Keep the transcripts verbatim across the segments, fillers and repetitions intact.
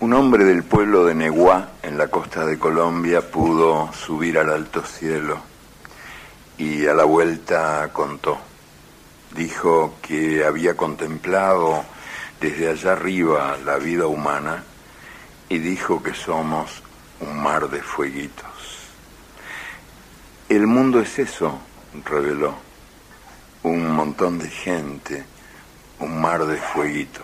Un hombre del pueblo de Neguá, en la costa de Colombia, pudo subir al alto cielo y a la vuelta contó. Dijo que había contemplado desde allá arriba la vida humana y dijo que somos un mar de fueguitos. El mundo es eso, reveló, un montón de gente, un mar de fueguitos.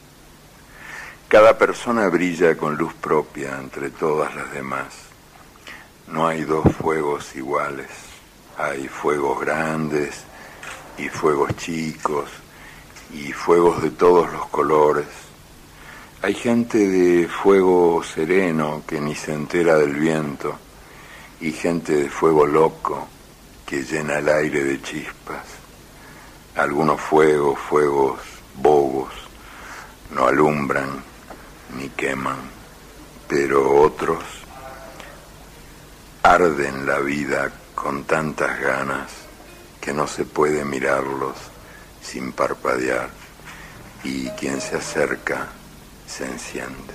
Cada persona brilla con luz propia entre todas las demás. No hay dos fuegos iguales. Hay fuegos grandes y fuegos chicos y fuegos de todos los colores. Hay gente de fuego sereno que ni se entera del viento y gente de fuego loco que llena el aire de chispas. Algunos fuegos, fuegos bobos, no alumbran ni queman, pero otros arden la vida con tantas ganas que no se puede mirarlos sin parpadear, y quien se acerca se enciende.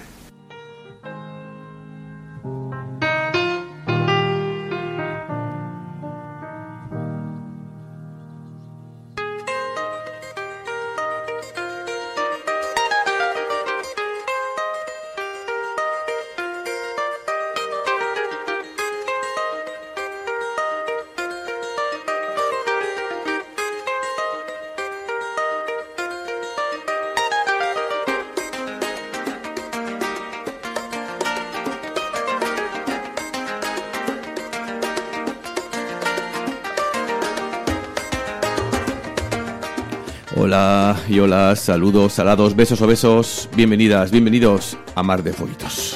Hola y hola, saludos, salados, besos o besos, bienvenidas, bienvenidos a Mar de Fueguitos.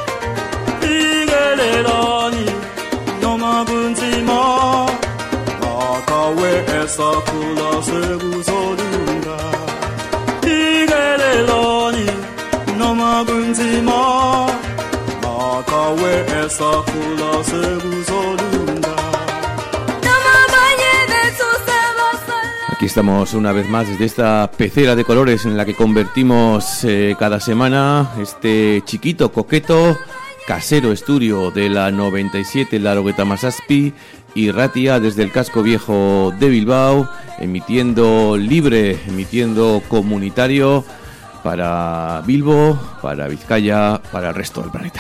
Aquí estamos una vez más desde esta pecera de colores en la que convertimos eh, cada semana este chiquito, coqueto, casero estudio de la noventa y siete Laurogeita Hamazazpi y Ratia desde el casco viejo de Bilbao, emitiendo libre, emitiendo comunitario para Bilbo, para Vizcaya, para el resto del planeta.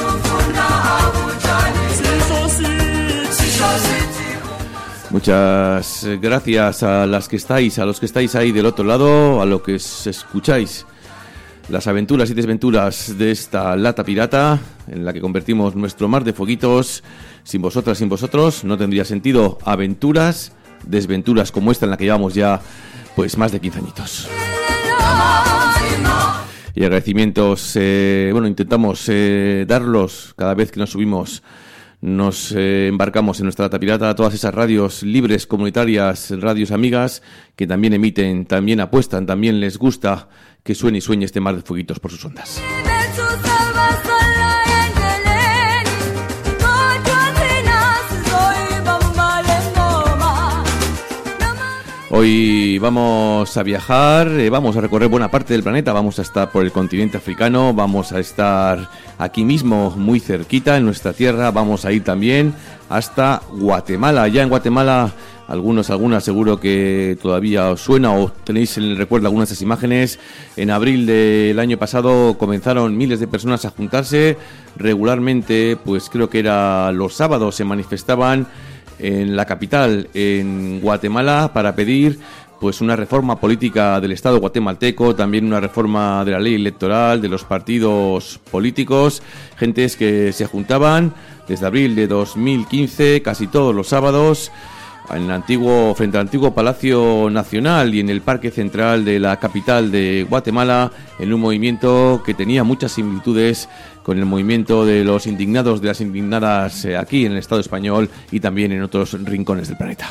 Muchas gracias a las que estáis, a los que estáis ahí del otro lado, a los que escucháis las aventuras y desventuras de esta lata pirata en la que convertimos nuestro mar de fueguitos. Sin vosotras, sin vosotros, no tendría sentido aventuras, desventuras como esta en la que llevamos ya pues más de quince añitos. Y agradecimientos, eh, bueno, intentamos eh, darlos cada vez que nos subimos. Nos eh, embarcamos en nuestra lata pirata a todas esas radios libres, comunitarias, radios amigas, que también emiten, también apuestan, también les gusta que suene y sueñe este mar de fueguitos por sus ondas. Hoy vamos a viajar, eh, vamos a recorrer buena parte del planeta, vamos a estar por el continente africano, vamos a estar aquí mismo, muy cerquita, en nuestra tierra, vamos a ir también hasta Guatemala. Ya en Guatemala, algunos, algunas seguro que todavía os suena o tenéis en el recuerdo algunas de esas imágenes. En abril del año pasado comenzaron miles de personas a juntarse regularmente, pues creo que era los sábados, se manifestaban en la capital, en Guatemala, para pedir pues una reforma política del Estado guatemalteco, también una reforma de la ley electoral, de los partidos políticos, gentes que se juntaban desde abril de dos mil quince, casi todos los sábados, en el antiguo, frente al antiguo Palacio Nacional y en el Parque Central de la capital de Guatemala, en un movimiento que tenía muchas similitudes con el movimiento de los indignados, de las indignadas eh, aquí en el Estado español y también en otros rincones del planeta.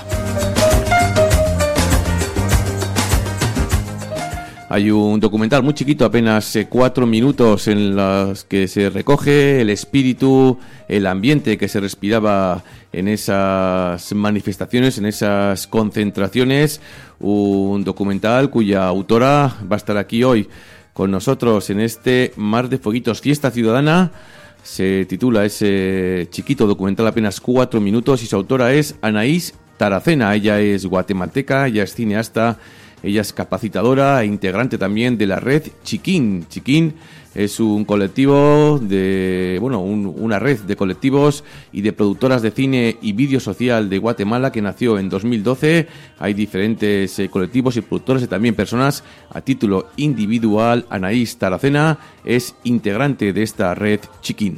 Hay un documental muy chiquito, apenas eh, cuatro minutos, en los que se recoge el espíritu, el ambiente que se respiraba en esas manifestaciones, en esas concentraciones. Un documental cuya autora va a estar aquí hoy con nosotros en este Mar de Fueguitos, Fiesta Ciudadana. Se titula ese chiquito documental, apenas cuatro minutos, y su autora es Anaís Taracena. Ella es guatemalteca, ella es cineasta, ella es capacitadora e integrante también de la red Chiquín. Chiquín es un colectivo de, bueno, un, una red de colectivos y de productoras de cine y vídeo social de Guatemala que nació en dos mil doce. Hay diferentes eh, colectivos y productores y también personas a título individual. Anaís Taracena es integrante de esta red Chiquín.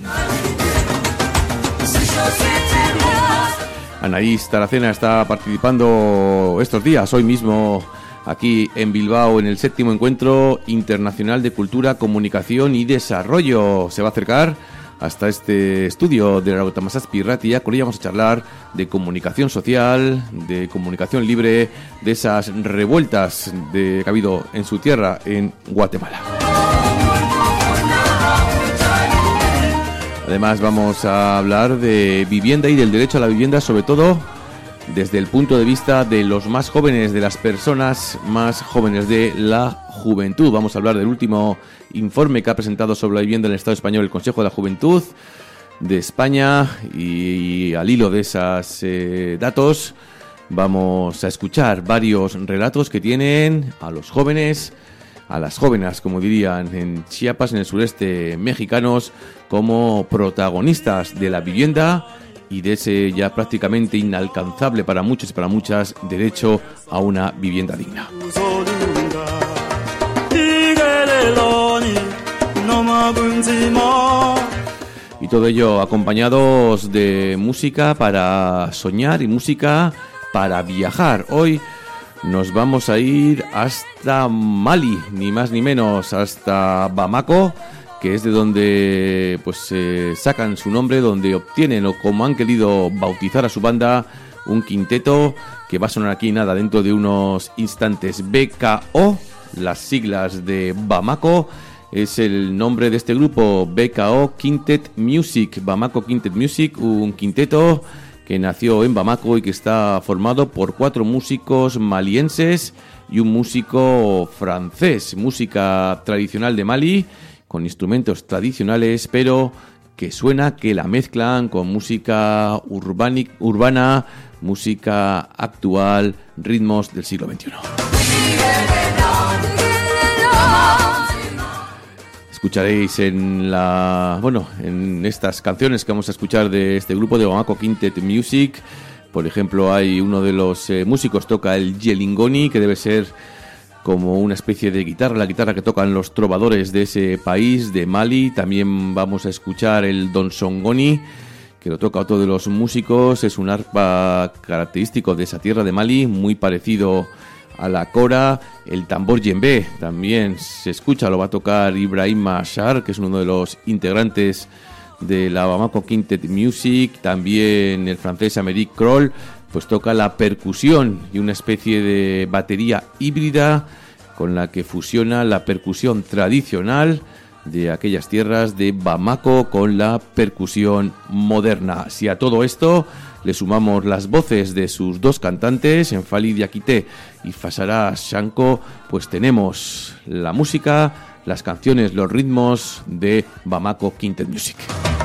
Anaís Taracena está participando estos días, hoy mismo, aquí en Bilbao, en el séptimo Encuentro Internacional de Cultura, Comunicación y Desarrollo. Se va a acercar hasta este estudio de la Rautamazazpi Irratia. Con ella vamos a charlar de comunicación social, de comunicación libre, de esas revueltas de, que ha habido en su tierra, en Guatemala. Además vamos a hablar de vivienda y del derecho a la vivienda, sobre todo desde el punto de vista de los más jóvenes, de las personas más jóvenes, de la juventud. Vamos a hablar del último informe que ha presentado sobre la vivienda en el Estado español el Consejo de la Juventud de España, y al hilo de esos eh, datos vamos a escuchar varios relatos que tienen a los jóvenes, a las jóvenes, como dirían en Chiapas, en el sureste mexicanos, como protagonistas de la vivienda y de ese ya prácticamente inalcanzable para muchos y para muchas derecho a una vivienda digna. Y todo ello acompañados de música para soñar y música para viajar. Hoy nos vamos a ir hasta Mali, ni más ni menos, hasta Bamako, que es de donde pues eh, sacan su nombre, donde obtienen, o como han querido bautizar a su banda, un quinteto que va a sonar aquí nada dentro de unos instantes. B K O, las siglas de Bamako, es el nombre de este grupo, B K O Quintet Music, Bamako Quintet Music, un quinteto que nació en Bamako y que está formado por cuatro músicos malienses y un músico francés, música tradicional de Mali, con instrumentos tradicionales, pero que suena, que la mezclan con música urbani, urbana, música actual, ritmos del siglo veintiuno. Escucharéis en la, bueno, en estas canciones que vamos a escuchar de este grupo de Bamako Quintet Music. Por ejemplo, hay uno de los eh, músicos toca el yelingoni, que debe ser como una especie de guitarra, la guitarra que tocan los trovadores de ese país, de Mali. También vamos a escuchar el donsongoni, que lo toca otro de los músicos. Es un arpa característico de esa tierra de Mali, muy parecido a la kora. El tambor djembe también se escucha, lo va a tocar Ibrahim Mashar, que es uno de los integrantes de la Bamako Quintet Music. También el francés Améric Kroll pues toca la percusión y una especie de batería híbrida con la que fusiona la percusión tradicional de aquellas tierras de Bamako con la percusión moderna. Si a todo esto le sumamos las voces de sus dos cantantes, Enfali Diakité y Fasara Shanko, pues tenemos la música, las canciones, los ritmos de Bamako Quintet Music.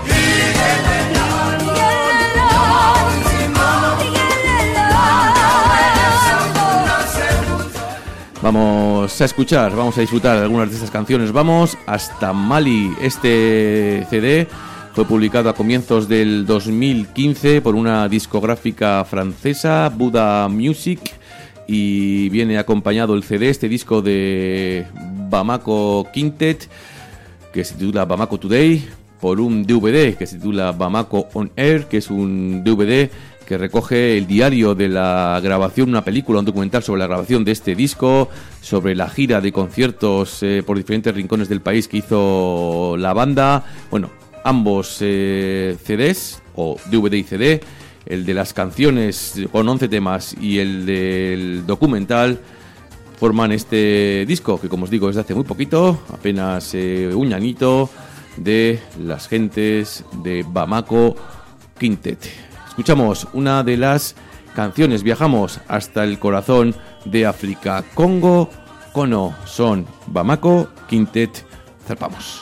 Vamos a escuchar, vamos a disfrutar de algunas de estas canciones. Vamos hasta Mali. Este C D fue publicado a comienzos del dos mil quince por una discográfica francesa, Buddha Music, y viene acompañado el C D, este disco de Bamako Quintet, que se titula Bamako Today, por un D V D que se titula Bamako On Air, que es un D V D que recoge el diario de la grabación, una película, un documental sobre la grabación de este disco, sobre la gira de conciertos eh, por diferentes rincones del país que hizo la banda. Bueno, ambos eh, C Ds, o D V D y C D, el de las canciones con once temas y el del documental, forman este disco, que como os digo es de hace muy poquito, apenas eh, un añito, de las gentes de Bamako Quintet. Escuchamos una de las canciones, viajamos hasta el corazón de África, Congo Kono, Son, Bamako, Quintet, zarpamos.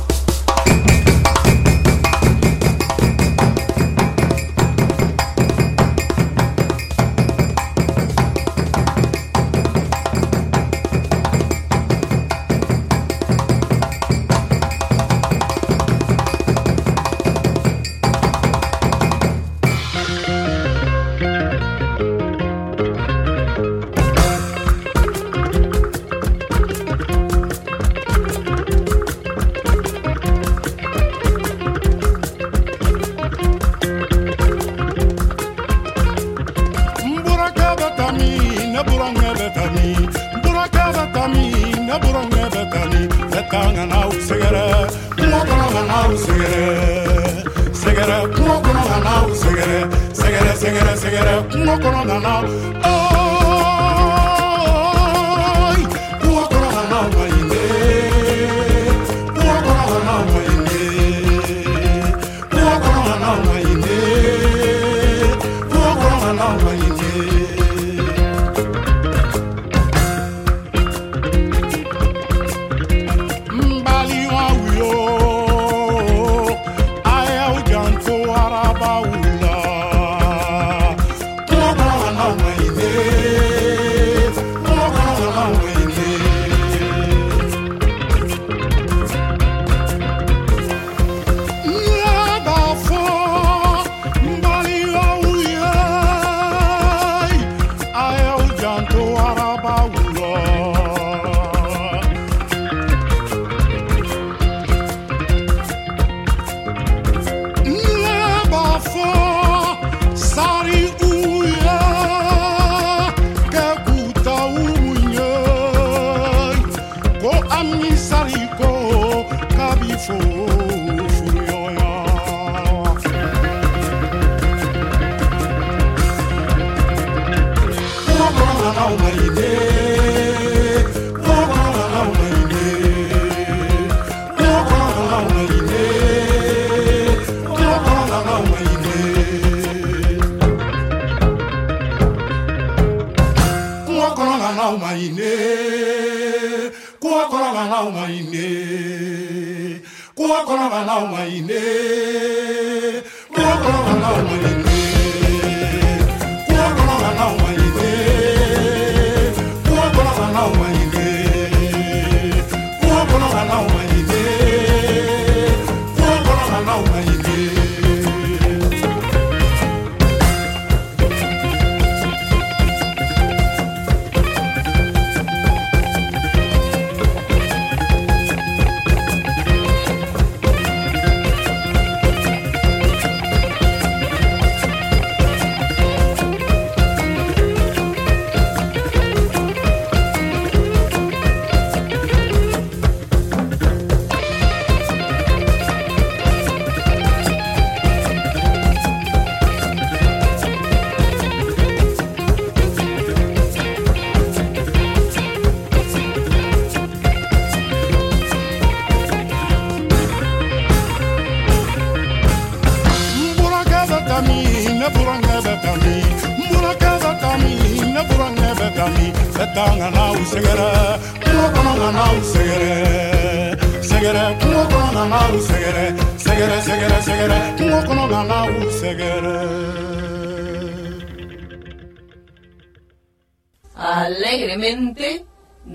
Alegremente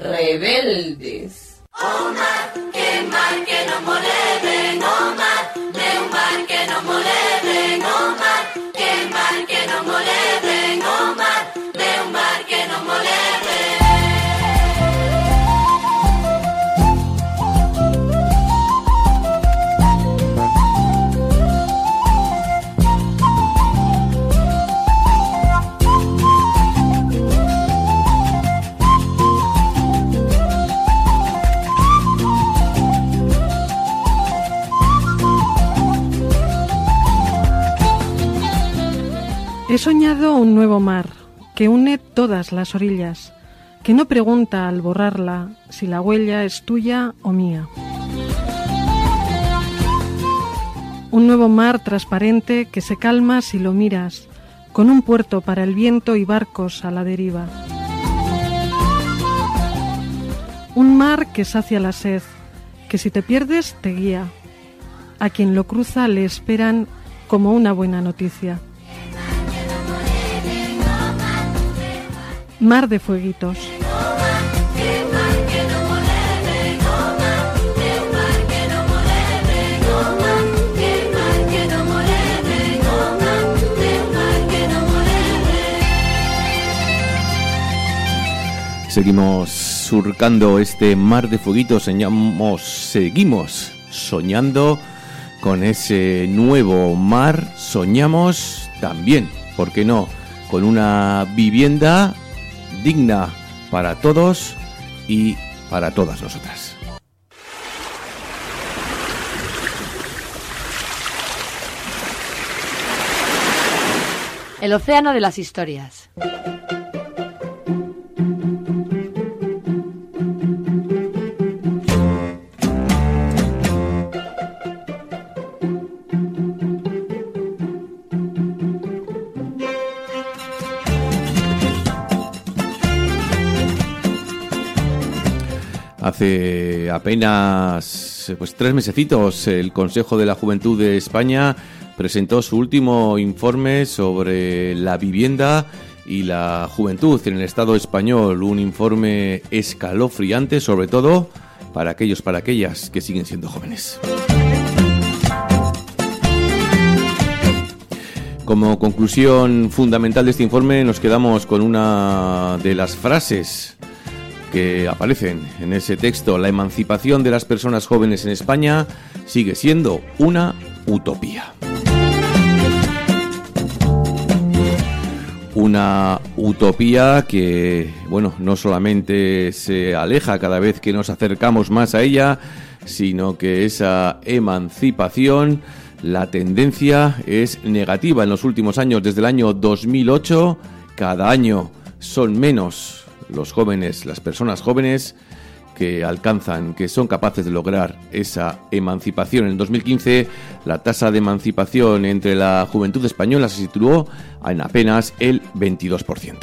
rebeldes. Oh mar, que mar que nos moleben, oh mar, de un mar que nos moleben, oh mar, que mar que nos moleben, oh mar, de un mar que nos moleben. He soñado un nuevo mar que une todas las orillas, que no pregunta al borrarla si la huella es tuya o mía. Un nuevo mar transparente que se calma si lo miras, con un puerto para el viento y barcos a la deriva. Un mar que sacia la sed, que si te pierdes te guía. A quien lo cruza le esperan como una buena noticia. Mar de fueguitos. Seguimos surcando este mar de fueguitos, soñamos, seguimos soñando con ese nuevo mar, soñamos también, ¿por qué no?, con una vivienda digna para todos y para todas nosotras. El océano de las historias. Hace apenas pues tres mesecitos el Consejo de la Juventud de España presentó su último informe sobre la vivienda y la juventud en el Estado español, un informe escalofriante, sobre todo para aquellos, para aquellas que siguen siendo jóvenes. Como conclusión fundamental de este informe nos quedamos con una de las frases que aparecen en ese texto: la emancipación de las personas jóvenes en España sigue siendo una utopía. Una utopía que, bueno, no solamente se aleja cada vez que nos acercamos más a ella, sino que esa emancipación, la tendencia es negativa en los últimos años. Desde el año dos mil ocho, cada año son menos los jóvenes, las personas jóvenes que alcanzan, que son capaces de lograr esa emancipación. En dos mil quince, la tasa de emancipación entre la juventud española se situó en apenas el veintidós por ciento.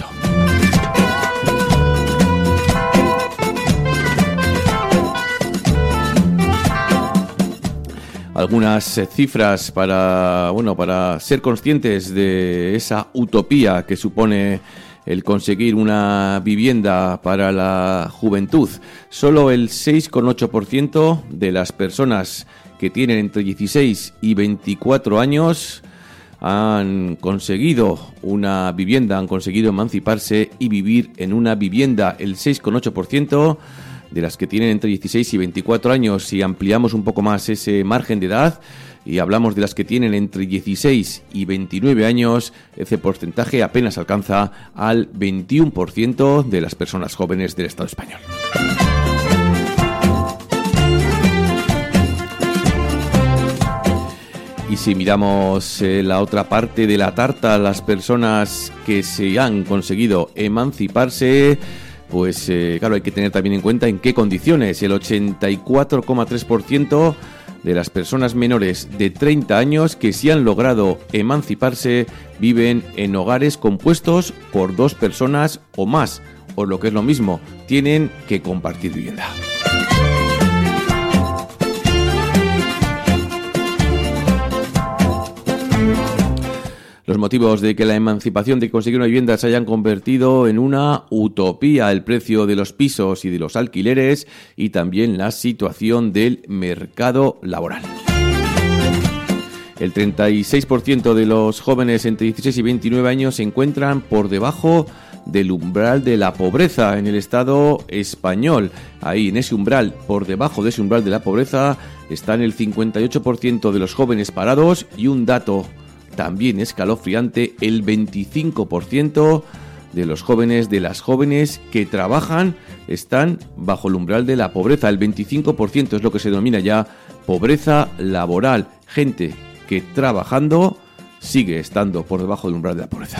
Algunas cifras para, bueno, para ser conscientes de esa utopía que supone el conseguir una vivienda para la juventud. Solo el seis coma ocho por ciento de las personas que tienen entre dieciséis y veinticuatro años han conseguido una vivienda, han conseguido emanciparse y vivir en una vivienda. El seis coma ocho por ciento de las que tienen entre dieciséis y veinticuatro años. Si ampliamos un poco más ese margen de edad y hablamos de las que tienen entre dieciséis y veintinueve años, ese porcentaje apenas alcanza al veintiuno por ciento de las personas jóvenes del Estado español. Y si miramos eh, la otra parte de la tarta, las personas que se han conseguido emanciparse, pues eh, claro, hay que tener también en cuenta en qué condiciones. El ochenta y cuatro coma tres por ciento de las personas menores de treinta años que sí han logrado emanciparse viven en hogares compuestos por dos personas o más, o lo que es lo mismo, tienen que compartir vivienda. Los motivos de que la emancipación de conseguir una vivienda se hayan convertido en una utopía: el precio de los pisos y de los alquileres y también la situación del mercado laboral. El treinta y seis por ciento de los jóvenes entre dieciséis y veintinueve años se encuentran por debajo del umbral de la pobreza en el Estado español. Ahí, en ese umbral, por debajo de ese umbral de la pobreza, están el cincuenta y ocho por ciento de los jóvenes parados y un dato también escalofriante: el veinticinco por ciento de los jóvenes, de las jóvenes que trabajan, están bajo el umbral de la pobreza. El veinticinco por ciento es lo que se denomina ya pobreza laboral. Gente que trabajando sigue estando por debajo del umbral de la pobreza.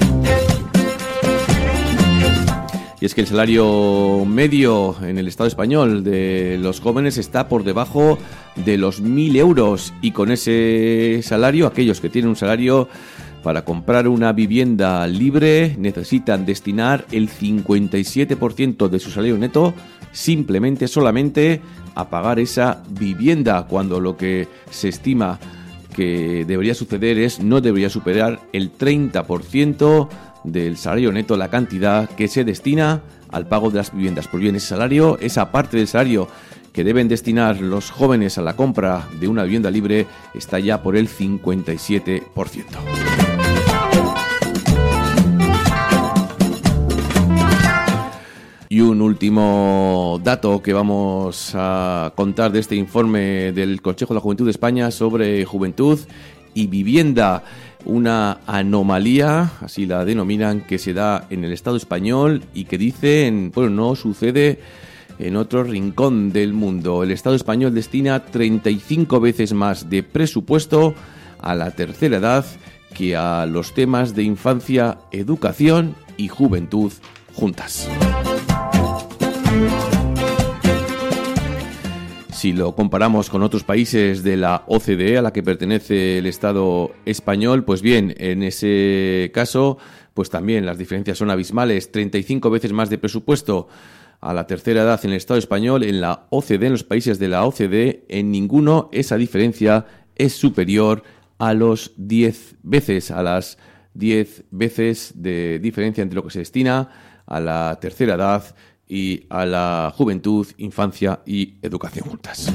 Y es que el salario medio en el Estado español de los jóvenes está por debajo de los mil euros, y con ese salario, aquellos que tienen un salario Para comprar una vivienda libre necesitan destinar el cincuenta y siete por ciento de su salario neto simplemente, solamente a pagar esa vivienda, cuando lo que se estima que debería suceder es no debería superar el treinta por ciento del salario neto, la cantidad que se destina al pago de las viviendas. Pues bien, ese salario, esa parte del salario que deben destinar los jóvenes a la compra de una vivienda libre está ya por el cincuenta y siete por ciento. Y un último dato que vamos a contar de este informe del Consejo de la Juventud de España sobre juventud y vivienda. Una anomalía, así la denominan, que se da en el Estado español y que dicen, bueno, no sucede en otro rincón del mundo. El Estado español destina treinta y cinco veces más de presupuesto a la tercera edad que a los temas de infancia, educación y juventud juntas. Si lo comparamos con otros países de la O C D E a la que pertenece el Estado español, pues bien, en ese caso, pues también las diferencias son abismales. treinta y cinco veces más de presupuesto a la tercera edad en el Estado español. En la O C D E, en los países de la O C D E, en ninguno esa diferencia es superior a los diez veces, a las diez veces de diferencia entre lo que se destina a la tercera edad y a la juventud, infancia y educación juntas.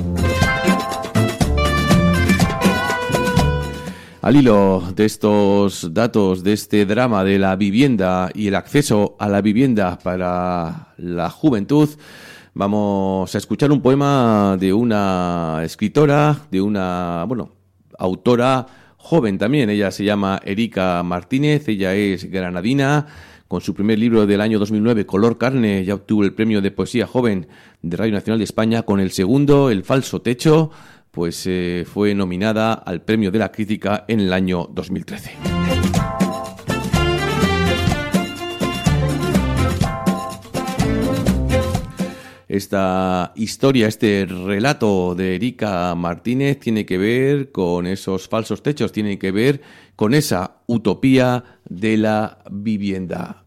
Al hilo de estos datos, de este drama de la vivienda y el acceso a la vivienda para la juventud, vamos a escuchar un poema de una escritora, de una, bueno, autora joven también. Ella se llama Erika Martínez, ella es granadina. Con su primer libro del año dos mil nueve, Color Carne, ya obtuvo el premio de poesía joven de Radio Nacional de España. Con el segundo, El falso techo, pues eh, fue nominada al premio de la crítica en el año dos mil trece. Esta historia, este relato de Erika Martínez tiene que ver con esos falsos techos, tiene que ver con esa utopía de la vivienda.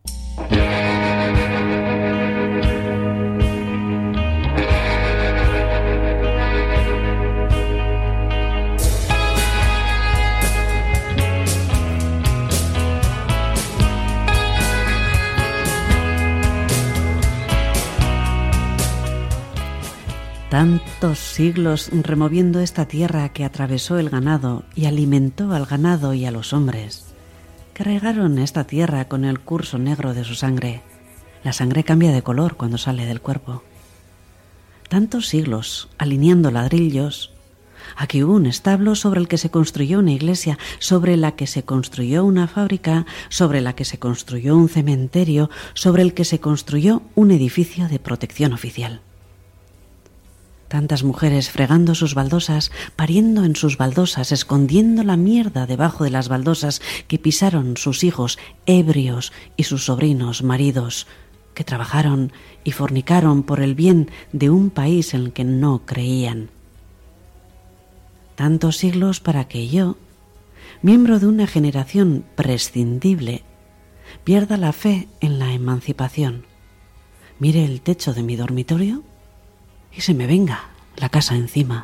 Tantos siglos removiendo esta tierra que atravesó el ganado y alimentó al ganado y a los hombres, que regaron esta tierra con el curso negro de su sangre. La sangre cambia de color cuando sale del cuerpo. Tantos siglos alineando ladrillos. Aquí hubo un establo sobre el que se construyó una iglesia, sobre la que se construyó una fábrica, sobre la que se construyó un cementerio, sobre el que se construyó un edificio de protección oficial. Tantas mujeres fregando sus baldosas, pariendo en sus baldosas, escondiendo la mierda debajo de las baldosas que pisaron sus hijos ebrios y sus sobrinos maridos, que trabajaron y fornicaron por el bien de un país en el que no creían. Tantos siglos para que yo, miembro de una generación prescindible, pierda la fe en la emancipación, mire el techo de mi dormitorio y se me venga la casa encima.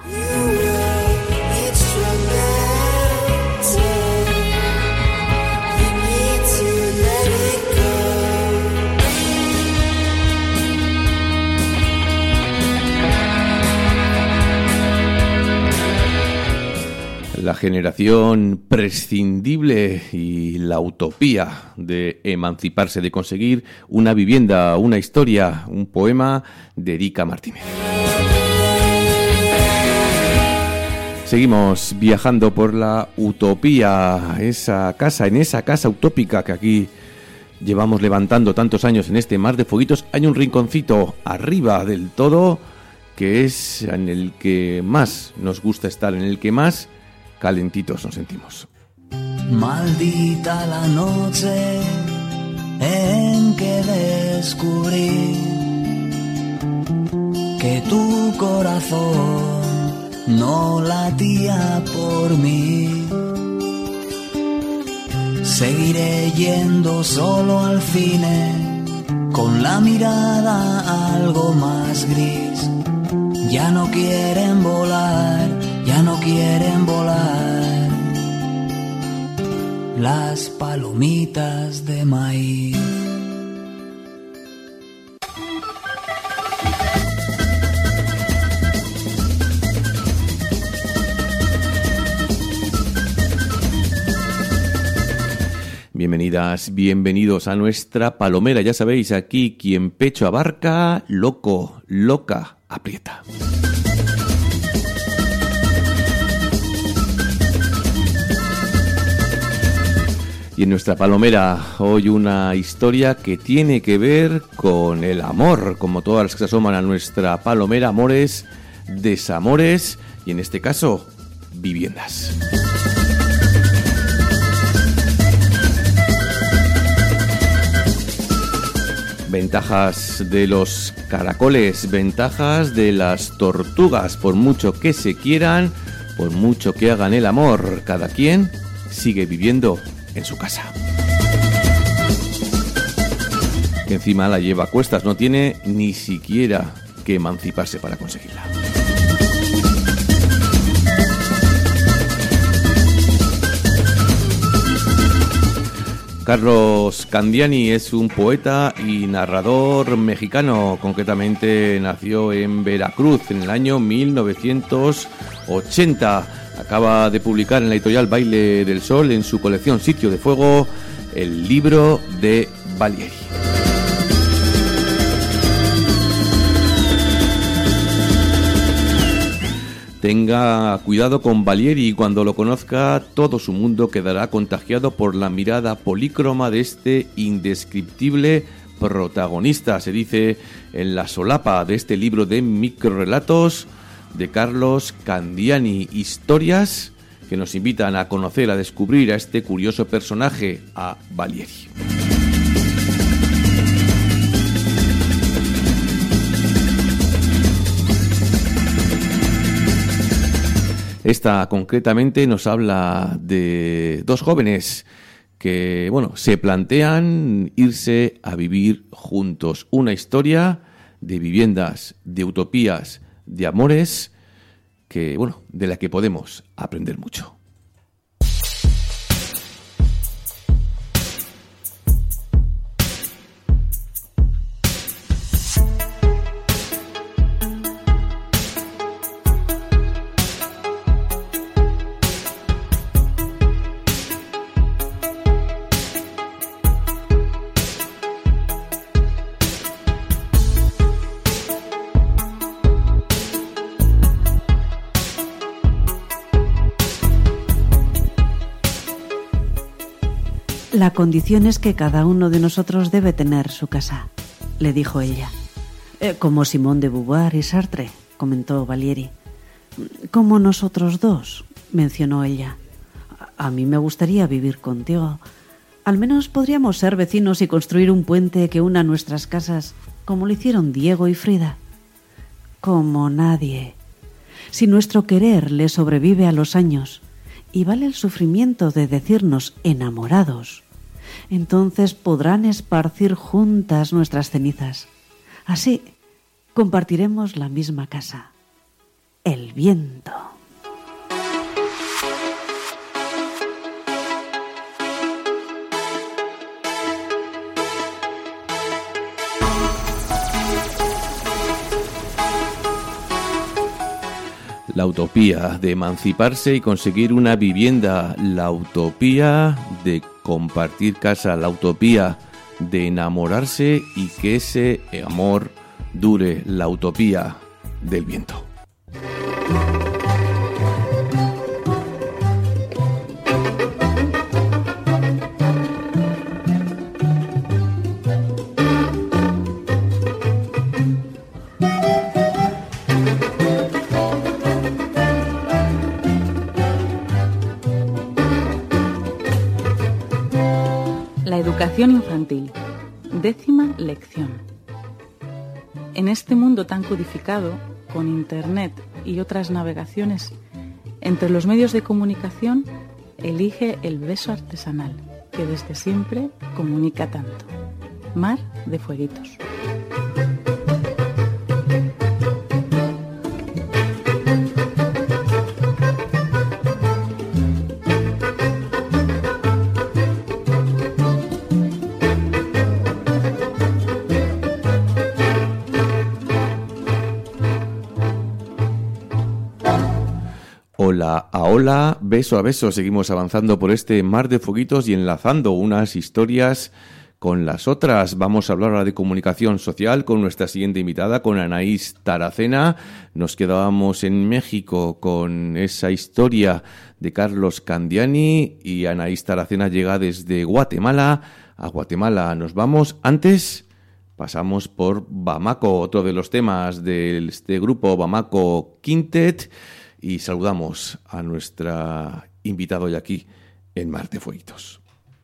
La generación prescindible y la utopía de emanciparse, de conseguir una vivienda, una historia, un poema de Erika Martínez. Seguimos viajando por la utopía, esa casa, en esa casa utópica que aquí llevamos levantando tantos años en este mar de fueguitos. Hay un rinconcito arriba del todo que es en el que más nos gusta estar, en el que más calentitos nos sentimos. Maldita la noche en que descubrí que tu corazón no latía por mí. Seguiré yendo solo al cine, con la mirada algo más gris. Ya no quieren volar, ya no quieren volar las palomitas de maíz. Bienvenidas, bienvenidos a nuestra palomera. Ya sabéis, aquí quien pecho abarca, loco, loca, aprieta. Y en nuestra palomera hoy una historia que tiene que ver con el amor, como todas las que se asoman a nuestra palomera, amores, desamores y en este caso, viviendas. Ventajas de los caracoles, ventajas de las tortugas, por mucho que se quieran, por mucho que hagan el amor, cada quien sigue viviendo en su casa. Que encima la lleva a cuestas, no tiene ni siquiera que emanciparse para conseguirla. Carlos Candiani es un poeta y narrador mexicano, concretamente nació en Veracruz en el año mil novecientos ochenta. Acaba de publicar en la editorial Baile del Sol, en su colección Sitio de Fuego, el libro de Balieri. Tenga cuidado con Balieri, cuando lo conozca todo su mundo quedará contagiado por la mirada polícroma de este indescriptible protagonista, se dice en la solapa de este libro de microrelatos de Carlos Candiani, historias que nos invitan a conocer, a descubrir a este curioso personaje, a Balieri. Esta concretamente nos habla de dos jóvenes que, bueno, se plantean irse a vivir juntos. Una historia de viviendas, de utopías, de amores, que, bueno, de la que podemos aprender mucho. La condición es que cada uno de nosotros debe tener su casa, le dijo ella. Eh, como Simone de Beauvoir y Sartre, comentó Balieri. Como nosotros dos, mencionó ella. A mí me gustaría vivir contigo. Al menos podríamos ser vecinos y construir un puente que una nuestras casas, como lo hicieron Diego y Frida. Como nadie. Si nuestro querer le sobrevive a los años y vale el sufrimiento de decirnos enamorados, entonces podrán esparcir juntas nuestras cenizas. Así compartiremos la misma casa, el viento. La utopía de emanciparse y conseguir una vivienda, la utopía de compartir casa, la utopía de enamorarse y que ese amor dure, la utopía del viento. Educación infantil. Décima lección. En este mundo tan codificado, con Internet y otras navegaciones, entre los medios de comunicación, elige el beso artesanal, que desde siempre comunica tanto. Mar de Fueguitos. Hola a hola, beso a beso, seguimos avanzando por este mar de fueguitos y enlazando unas historias con las otras. Vamos a hablar ahora de comunicación social con nuestra siguiente invitada, con Anaís Taracena. Nos quedábamos en México con esa historia de Carlos Candiani y Anaís Taracena llega desde Guatemala. A Guatemala nos vamos. Antes pasamos por Bamako, otro de los temas de este grupo Bamako Quintet. Y saludamos a nuestra invitada hoy aquí en Mar de Fueguitos.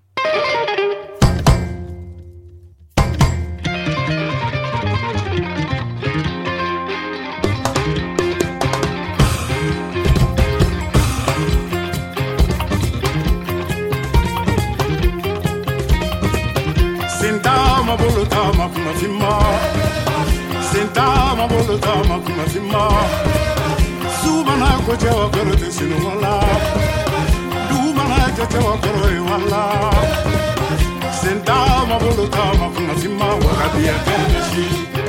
Sentama bolotama kuna fima, sentama bolotama kuna fima. Subana ko jawa koro te sinu wala, dumana ja jawa koro e wala. Sentama bolotama kuna fima wakadia keneshi.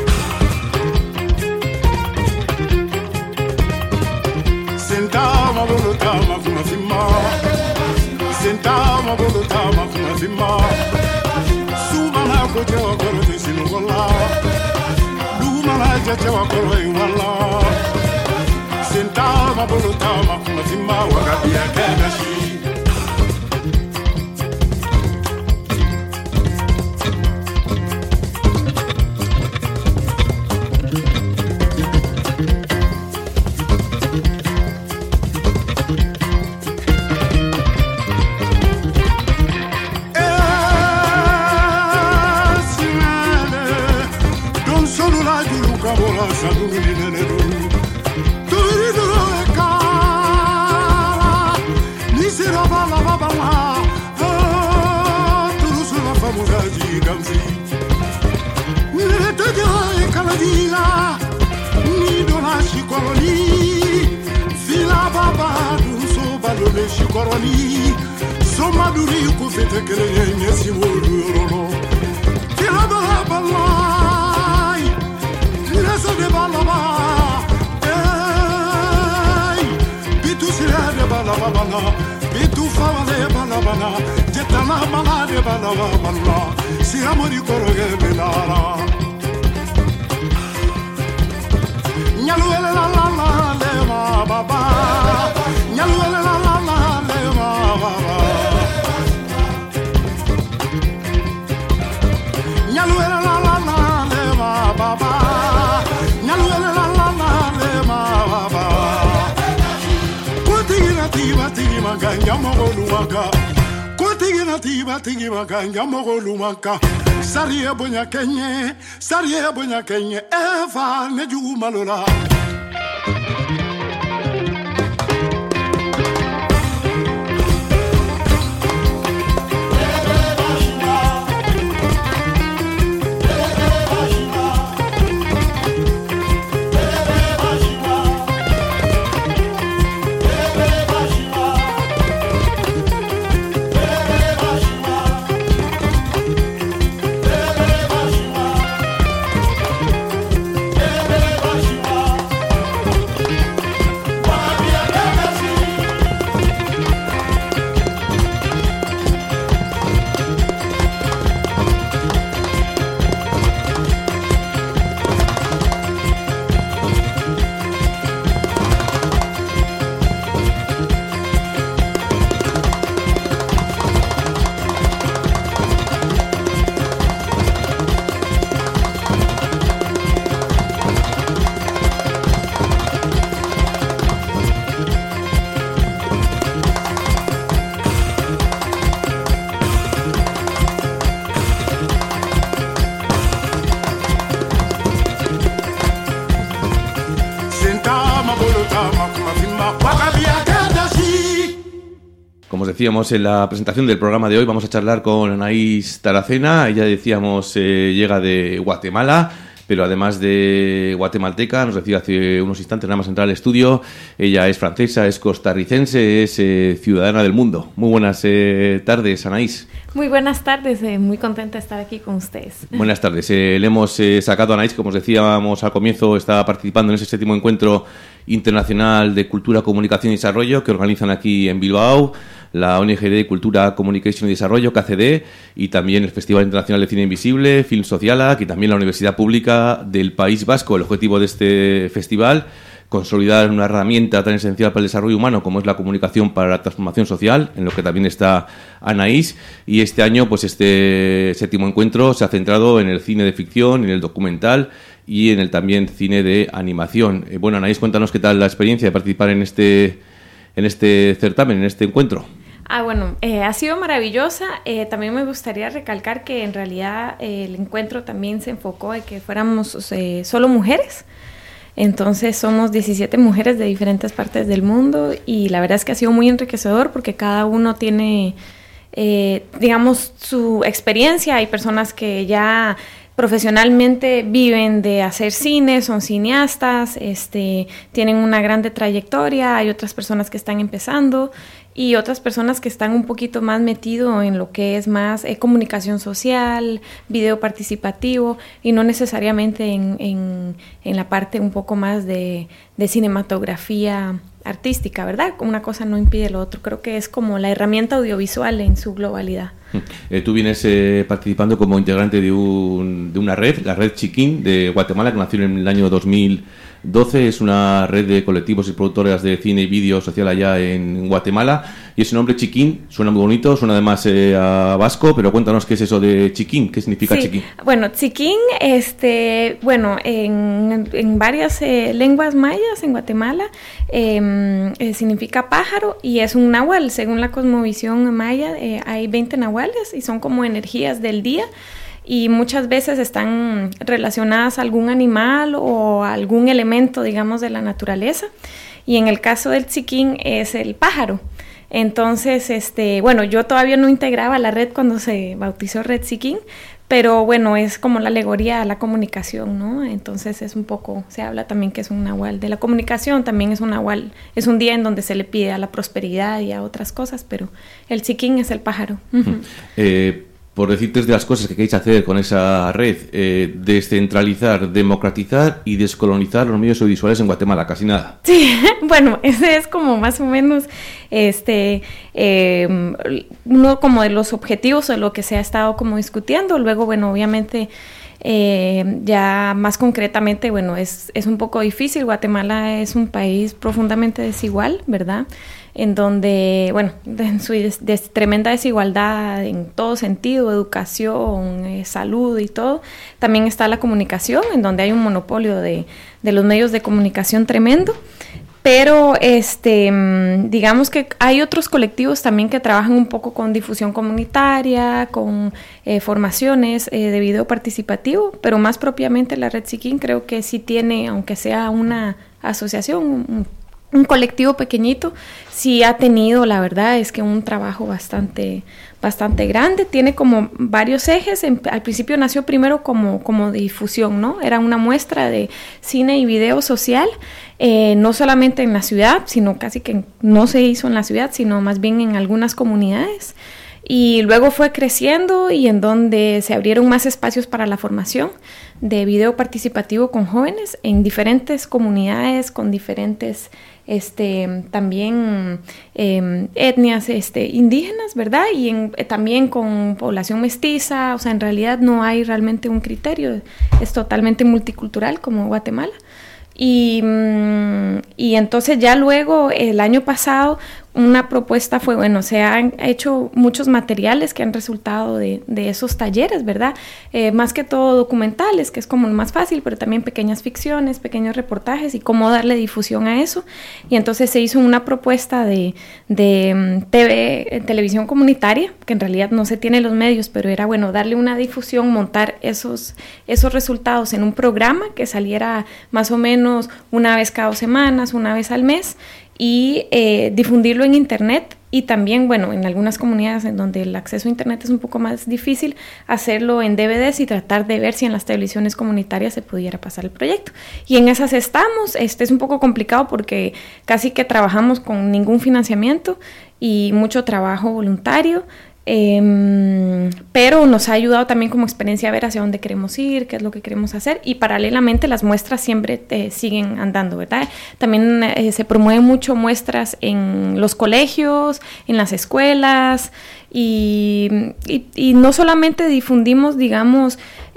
Sentama bolotama kuna fima, sentama bolotama kuna fima. Subana ko jawa koro te sinu wala, dumana ja jawa koro e wala. Sentama bolotama kuna fima wakadia keneshi. Shikoroni somaduri ku fete kele nyesi woro kila bala balai nasa de balaba ei bitu sira de balaba bala bitu fala de balaba jetana bala de balaba bala sira mori koroge belara nyalu la la la le ma baba nyalu la la la le ma baba nyalu la la la le ma baba nyalu la la la le ma baba kutigina tiba tiba ganya mogoluwaka kutigina tiba tiba ganya mogoluwaka sariye bonya kenye sariye bonya kenye eva ne jumalola. Como os decíamos en la presentación del programa de hoy, vamos a charlar con Anaís Taracena. Ella, decíamos, eh, llega de Guatemala, pero además de guatemalteca, nos decía hace unos instantes nada más entrar al estudio, ella es francesa, es costarricense, es eh, ciudadana del mundo. Muy buenas eh, tardes, Anaís. Muy buenas tardes, eh, muy contenta de estar aquí con ustedes. Buenas tardes. Eh, le hemos eh, sacado a Anaís, como os decíamos al comienzo, está participando en ese séptimo encuentro internacional de Cultura, Comunicación y Desarrollo que organizan aquí en Bilbao la O N G de Cultura, Comunicación y Desarrollo, K C D, y también el Festival Internacional de Cine Invisible, Film Socialac, y también la Universidad Pública del País Vasco. El objetivo de este festival, consolidar una herramienta tan esencial para el desarrollo humano como es la comunicación para la transformación social, en lo que también está Anaís, y este año pues este séptimo encuentro se ha centrado en el cine de ficción, en el documental y en el también cine de animación. Eh, bueno, Anaís, cuéntanos qué tal la experiencia de participar en este, en este certamen, en este encuentro. Ah, bueno, eh, ha sido maravillosa. Eh, también me gustaría recalcar que en realidad eh, el encuentro también se enfocó en que fuéramos eh, solo mujeres. Entonces somos diecisiete mujeres de diferentes partes del mundo y la verdad es que ha sido muy enriquecedor porque cada uno tiene, eh, digamos, su experiencia. Hay personas que ya profesionalmente viven de hacer cine, son cineastas, este, tienen una grande trayectoria. Hay otras personas que están empezando y otras personas que están un poquito más metido en lo que es más eh, comunicación social, video participativo y no necesariamente en, en, en la parte un poco más de, de cinematografía artística, ¿verdad? Una cosa no impide lo otro. Creo que es como la herramienta audiovisual en su globalidad. Eh, tú vienes eh, participando como integrante de, un, de una red, la Red Chiquín de Guatemala, que nació en el año dos mil doce. Es una red de colectivos y productoras de cine y vídeo social allá en Guatemala. Y ese nombre Chiquín suena muy bonito, suena además eh, a vasco, pero cuéntanos qué es eso de Chiquín, qué significa sí. Chiquín. Bueno, Chiquín, este, bueno, en, en varias eh, lenguas mayas en Guatemala eh, eh, significa pájaro y es un nahual. Según la cosmovisión maya, eh, hay veinte nahuales y son como energías del día. Y muchas veces están relacionadas a algún animal o a algún elemento, digamos, de la naturaleza. Y en el caso del Chiquín es el pájaro. Entonces, este, bueno, yo todavía no integraba la red cuando se bautizó Red Chiquín, pero bueno, es como la alegoría a la comunicación, ¿no? Entonces es un poco, se habla también que es un nahual de la comunicación, también es un nahual, es un día en donde se le pide a la prosperidad y a otras cosas, pero el Chiquín es el pájaro. Uh-huh. Eh... Por decir tres de las cosas que queréis hacer con esa red, eh, descentralizar, democratizar y descolonizar los medios audiovisuales en Guatemala, casi nada. Sí, bueno, ese es como más o menos este eh, uno como de los objetivos de lo que se ha estado como discutiendo. Luego, bueno, obviamente eh, ya más concretamente, bueno, es, es un poco difícil. Guatemala es un país profundamente desigual, ¿verdad? En donde, bueno, en su des, des, tremenda desigualdad en todo sentido, educación, eh, salud y todo. También está la comunicación, en donde hay un monopolio de, de los medios de comunicación tremendo. Pero este, digamos que hay otros colectivos también que trabajan un poco con difusión comunitaria, con eh, formaciones eh, de video participativo, pero más propiamente la Red Chiquín creo que sí tiene, aunque sea una asociación, un, un colectivo pequeñito, sí ha tenido, la verdad es que un trabajo bastante, bastante grande, tiene como varios ejes. En, al principio nació primero como, como difusión, ¿no? Era una muestra de cine y video social, eh, no solamente en la ciudad, sino casi que no se hizo en la ciudad, sino más bien en algunas comunidades. Y luego fue creciendo y en donde se abrieron más espacios para la formación de video participativo con jóvenes en diferentes comunidades, con diferentes este, también eh, etnias este, indígenas, ¿verdad? Y en, eh, también con población mestiza. O sea, en realidad no hay realmente un criterio, es totalmente multicultural como Guatemala. Y, y entonces ya luego el año pasado una propuesta fue, bueno, se han hecho muchos materiales que han resultado de, de esos talleres, ¿verdad? Eh, más que todo documentales, que es como lo más fácil, pero también pequeñas ficciones, pequeños reportajes y cómo darle difusión a eso. Y entonces se hizo una propuesta de, de T V, televisión comunitaria, que en realidad no se tiene los medios, pero era, bueno, darle una difusión, montar esos, esos resultados en un programa que saliera más o menos una vez cada dos semanas, una vez al mes, y eh, difundirlo en internet. Y también, bueno, en algunas comunidades en donde el acceso a internet es un poco más difícil, hacerlo en D V Ds y tratar de ver si en las televisiones comunitarias se pudiera pasar el proyecto. Y en esas estamos. Este es un poco complicado porque casi que trabajamos con ningún financiamiento y mucho trabajo voluntario. Eh, pero nos ha ayudado también como experiencia a ver hacia dónde queremos ir, qué es lo que queremos hacer, y paralelamente las muestras siempre eh, siguen andando, ¿verdad? También eh, se promueven mucho muestras en los colegios, en las escuelas, y, y, y no solamente difundimos, digamos,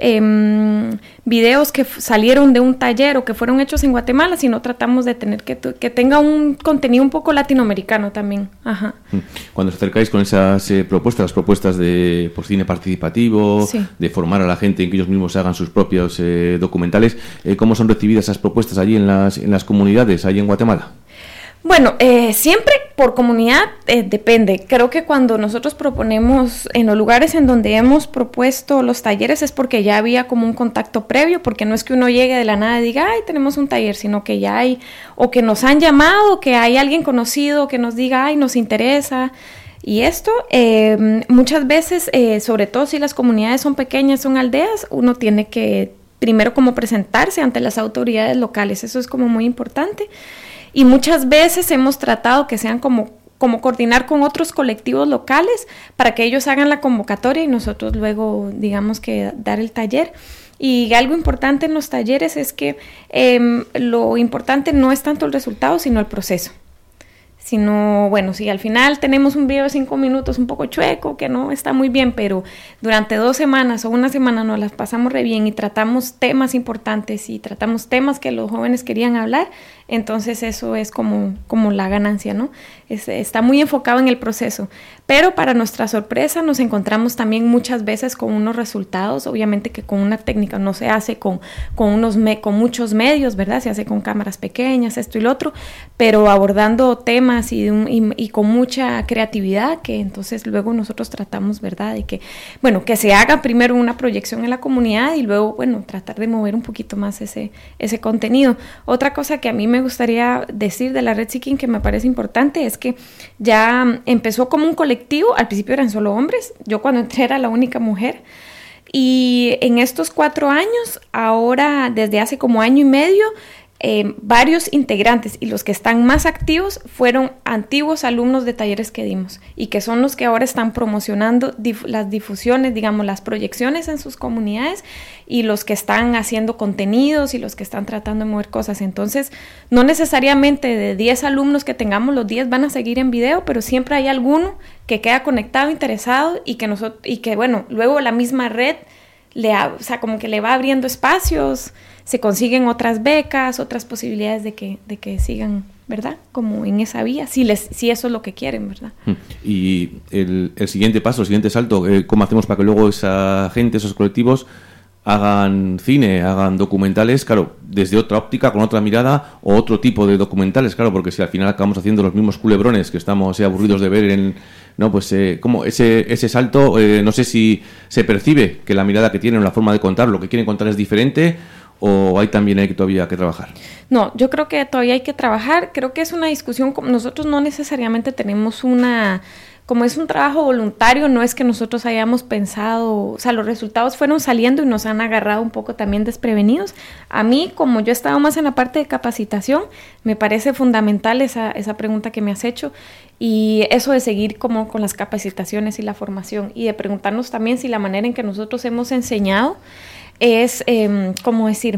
eh, videos que f- salieron de un taller o que fueron hechos en Guatemala, sino tratamos de tener que, que tenga un contenido un poco latinoamericano también. Ajá. Cuando os acercáis con esas eh, propuestas, las propuestas de pues, cine participativo, sí. de formar a la gente en que ellos mismos hagan sus propios eh, documentales, eh, ¿cómo son recibidas esas propuestas allí en las, en las comunidades, allí en Guatemala? Bueno, eh, siempre por comunidad eh, depende. Creo que cuando nosotros proponemos en los lugares en donde hemos propuesto los talleres es porque ya había como un contacto previo, porque no es que uno llegue de la nada y diga, ay, tenemos un taller, sino que ya hay, o que nos han llamado, que hay alguien conocido que nos diga, ay, nos interesa. Y esto, eh, muchas veces, eh, sobre todo si las comunidades son pequeñas, son aldeas, uno tiene que primero como presentarse ante las autoridades locales. Eso es como muy importante. Y muchas veces hemos tratado que sean como, como coordinar con otros colectivos locales para que ellos hagan la convocatoria y nosotros luego, digamos que dar el taller. Y algo importante en los talleres es que eh, lo importante no es tanto el resultado, sino el proceso. Sino, bueno, si al final tenemos un video de cinco minutos un poco chueco, que no está muy bien, pero durante dos semanas o una semana nos las pasamos re bien y tratamos temas importantes y tratamos temas que los jóvenes querían hablar, entonces eso es como, como la ganancia, ¿no? Es, está muy enfocado en el proceso. Pero para nuestra sorpresa nos encontramos también muchas veces con unos resultados, obviamente que con una técnica no se hace con, con, unos me, con muchos medios, ¿verdad? Se hace con cámaras pequeñas, esto y lo otro, pero abordando temas y, y, y con mucha creatividad, que entonces luego nosotros tratamos, ¿verdad? De que, bueno, que se haga primero una proyección en la comunidad y luego, bueno, tratar de mover un poquito más ese, ese contenido. Otra cosa que a mí me gustaría decir de la Red Seeking que me parece importante es que ya empezó como un colectivo. Al principio eran solo hombres, yo cuando entré era la única mujer, y en estos cuatro años, ahora desde hace como año y medio, eh, varios integrantes y los que están más activos fueron antiguos alumnos de talleres que dimos y que son los que ahora están promocionando dif- las difusiones, digamos, las proyecciones en sus comunidades y los que están haciendo contenidos y los que están tratando de mover cosas. Entonces, no necesariamente de diez alumnos que tengamos, los diez van a seguir en video, pero siempre hay alguno que queda conectado, interesado y que, nosotros, y que bueno, luego la misma red le ha, o sea, como que le va abriendo espacios, se consiguen otras becas, otras posibilidades de que, de que sigan, ¿verdad? Como en esa vía, si, les, si eso es lo que quieren, ¿verdad? Y el, el siguiente paso, el siguiente salto, eh, ¿cómo hacemos para que luego esa gente, esos colectivos, hagan cine, hagan documentales, claro, desde otra óptica, con otra mirada, o otro tipo de documentales, claro, porque si al final acabamos haciendo los mismos culebrones que estamos eh, aburridos de ver en... No, pues eh, como ese ese salto, eh, no sé si se percibe que la mirada que tienen, la forma de contar, lo que quieren contar es diferente, o hay también hay que todavía que trabajar. No, yo creo que todavía hay que trabajar. Creo que es una discusión, nosotros no necesariamente tenemos una, como es un trabajo voluntario, no es que nosotros hayamos pensado, o sea, los resultados fueron saliendo y nos han agarrado un poco también desprevenidos. A mí, como yo he estado más en la parte de capacitación, me parece fundamental esa, esa pregunta que me has hecho, y eso de seguir como con las capacitaciones y la formación, y de preguntarnos también si la manera en que nosotros hemos enseñado es, eh, ¿cómo decir?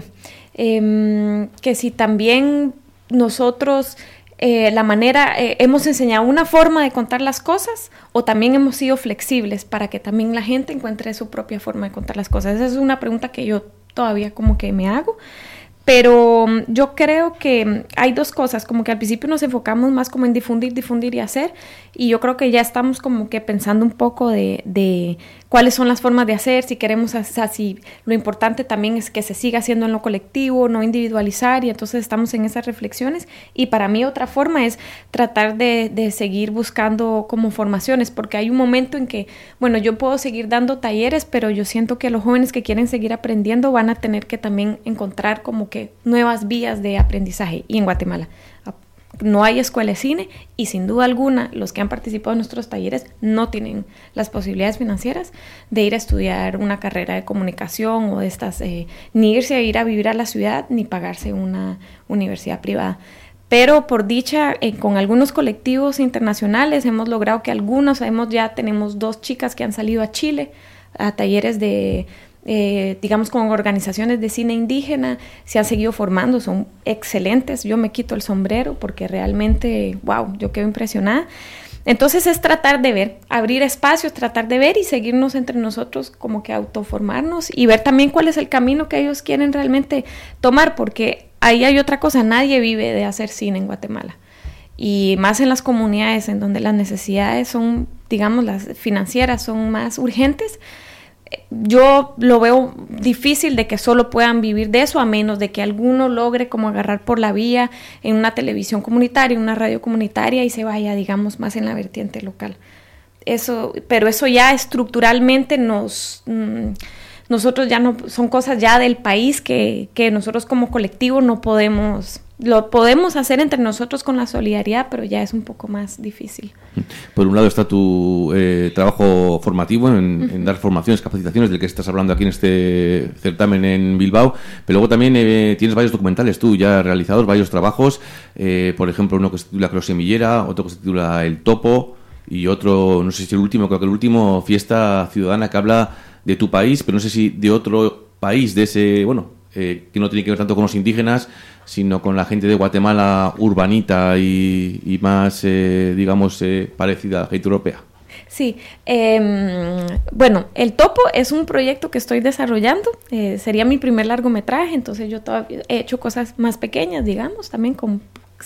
Eh, que si también nosotros... Eh, la manera, eh, hemos enseñado una forma de contar las cosas o también hemos sido flexibles para que también la gente encuentre su propia forma de contar las cosas. Esa es una pregunta que yo todavía como que me hago, pero um, yo creo que hay dos cosas, como que al principio nos enfocamos más como en difundir, difundir y hacer, y yo creo que ya estamos como que pensando un poco de, de cuáles son las formas de hacer, si queremos, o sea, si lo importante también es que se siga haciendo en lo colectivo, no individualizar, y entonces estamos en esas reflexiones. Y para mí otra forma es tratar de, de seguir buscando como formaciones, porque hay un momento en que, bueno, yo puedo seguir dando talleres, pero yo siento que los jóvenes que quieren seguir aprendiendo van a tener que también encontrar como que nuevas vías de aprendizaje, y en Guatemala no hay escuela de cine y sin duda alguna los que han participado en nuestros talleres no tienen las posibilidades financieras de ir a estudiar una carrera de comunicación o de estas, eh, ni irse a ir a vivir a la ciudad ni pagarse una universidad privada. Pero por dicha, eh, con algunos colectivos internacionales hemos logrado que algunos, hemos, ya tenemos dos chicas que han salido a Chile a talleres de, eh, digamos, con organizaciones de cine indígena, se han seguido formando, son excelentes, yo me quito el sombrero porque realmente, wow, yo quedo impresionada. Entonces es tratar de ver, abrir espacios, tratar de ver y seguirnos entre nosotros, como que autoformarnos y ver también cuál es el camino que ellos quieren realmente tomar, porque ahí hay otra cosa, nadie vive de hacer cine en Guatemala. Y más en las comunidades en donde las necesidades son, digamos, las financieras son más urgentes, yo lo veo difícil de que solo puedan vivir de eso, a menos de que alguno logre como agarrar por la vía en una televisión comunitaria, en una radio comunitaria y se vaya, digamos, más en la vertiente local. Eso, pero eso ya estructuralmente nos... Mmm, nosotros ya no, son cosas ya del país que, que nosotros como colectivo no podemos, lo podemos hacer entre nosotros con la solidaridad, pero ya es un poco más difícil. Por un lado está tu eh, trabajo formativo en, uh-huh. en dar formaciones, capacitaciones, del que estás hablando aquí en este certamen en Bilbao, pero luego también eh, tienes varios documentales tú ya realizados, varios trabajos, eh, por ejemplo uno que se titula Creo Semillera, otro que se titula El Topo y otro, no sé si el último, creo que el último, Fiesta Ciudadana, que habla de tu país, pero no sé si de otro país, de ese, bueno, eh, que no tiene que ver tanto con los indígenas, sino con la gente de Guatemala urbanita y, y más, eh, digamos, eh, parecida a la gente europea. Sí, eh, bueno, El Topo es un proyecto que estoy desarrollando, eh, sería mi primer largometraje, entonces yo todavía he hecho cosas más pequeñas, digamos, también con,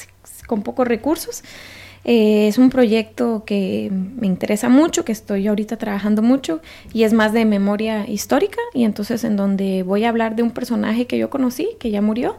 con pocos recursos. Eh, es un proyecto que me interesa mucho, que estoy ahorita trabajando mucho y es más de memoria histórica y entonces en donde voy a hablar de un personaje que yo conocí, que ya murió,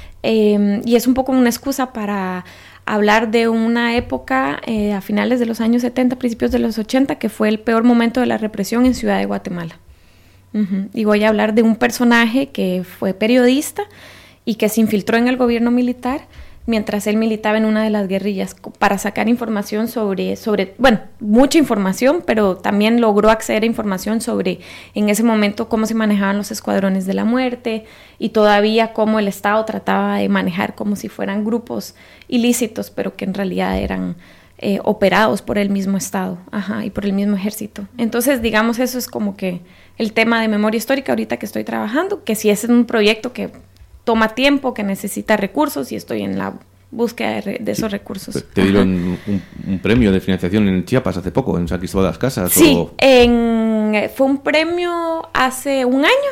eh, y es un poco una excusa para hablar de una época eh, a finales de los años setenta, principios de los ochenta, que fue el peor momento de la represión en Ciudad de Guatemala. Uh-huh. Y voy a hablar de un personaje que fue periodista y que se infiltró en el gobierno militar mientras él militaba en una de las guerrillas para sacar información sobre, sobre, bueno, mucha información, pero también logró acceder a información sobre en ese momento cómo se manejaban los escuadrones de la muerte y todavía cómo el Estado trataba de manejar como si fueran grupos ilícitos, pero que en realidad eran eh, operados por el mismo Estado, ajá, y por el mismo ejército. Entonces, digamos, eso es como que el tema de memoria histórica ahorita que estoy trabajando, que sí es un proyecto que toma tiempo, que necesita recursos y estoy en la búsqueda de, de esos recursos. Te dieron un, un premio de financiación en Chiapas hace poco, en San Cristóbal de las Casas. Sí, o... en, fue un premio hace un año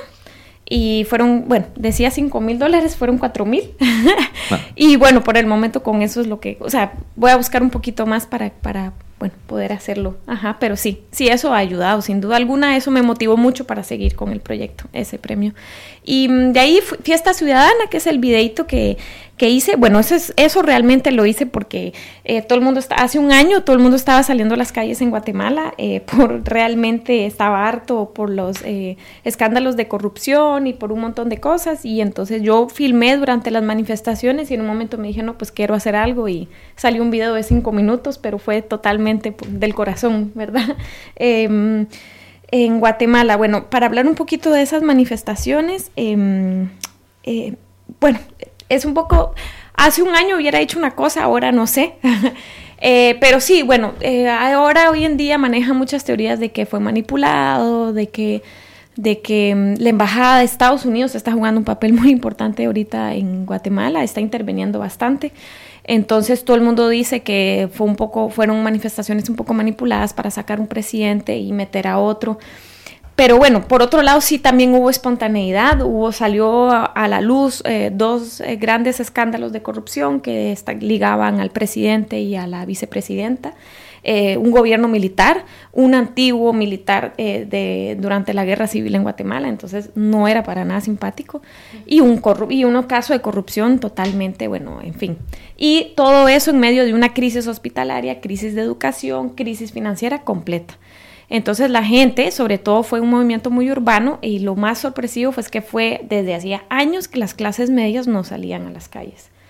y fueron, bueno, decía cinco mil dólares, fueron cuatro mil. Ah. Y bueno, por el momento con eso es lo que, o sea, voy a buscar un poquito más para, para bueno, poder hacerlo. Ajá, pero sí, sí, eso ha ayudado, sin duda alguna, eso me motivó mucho para seguir con el proyecto, ese premio. Y de ahí Fiesta Ciudadana, que es el videíto que, que hice, bueno, eso, es, eso realmente lo hice porque eh, todo el mundo, está, hace un año todo el mundo estaba saliendo a las calles en Guatemala, eh, por realmente estaba harto por los eh, escándalos de corrupción y por un montón de cosas, y entonces yo filmé durante las manifestaciones y en un momento me dije, no, pues quiero hacer algo, y salió un video de cinco minutos, pero fue totalmente del corazón, ¿verdad? Eh, en Guatemala, bueno, para hablar un poquito de esas manifestaciones, eh, eh, bueno, es un poco, hace un año hubiera hecho una cosa, ahora no sé, eh, pero sí, bueno, eh, ahora hoy en día maneja muchas teorías de que fue manipulado, de que, de que la embajada de Estados Unidos está jugando un papel muy importante ahorita en Guatemala, está interviniendo bastante. Entonces todo el mundo dice que fue un poco, fueron manifestaciones un poco manipuladas para sacar un presidente y meter a otro. Pero bueno, por otro lado sí también hubo espontaneidad, hubo, salió a, a la luz eh, dos eh, grandes escándalos de corrupción que está, ligaban al presidente y a la vicepresidenta. Eh, un gobierno militar, un antiguo militar eh, de, durante la guerra civil en Guatemala, entonces no era para nada simpático, y un, corru- y un caso de corrupción totalmente, bueno, en fin. Y todo eso en medio de una crisis hospitalaria, crisis de educación, crisis financiera completa. Entonces la gente, sobre todo fue un movimiento muy urbano, y lo más sorpresivo fue que fue desde hacía años que las clases medias no salían a las calles.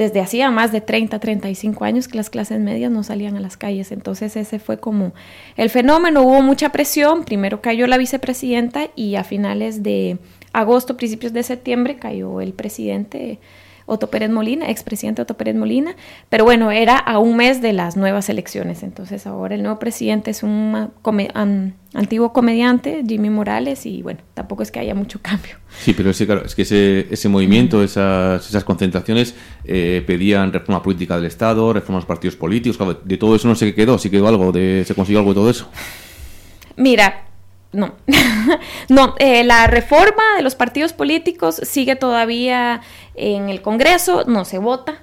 desde hacía más de treinta, treinta y cinco años que las clases medias no salían a las calles. Entonces ese fue como el fenómeno. Hubo mucha presión. Primero cayó la vicepresidenta y a finales de agosto, principios de septiembre, cayó el presidente Otto Pérez Molina, expresidente Otto Pérez Molina, pero bueno, era a un mes de las nuevas elecciones. Entonces ahora el nuevo presidente es un come, um, antiguo comediante, Jimmy Morales, y bueno, tampoco es que haya mucho cambio. Sí, pero sí, claro, es que ese, ese movimiento, esas, esas concentraciones eh, pedían reforma política del Estado, reforma a los partidos políticos, claro, de todo eso no sé qué quedó, sí quedó algo, de, ¿se consiguió algo de todo eso? Mira, no, no, eh, la reforma de los partidos políticos sigue todavía en el Congreso, no se vota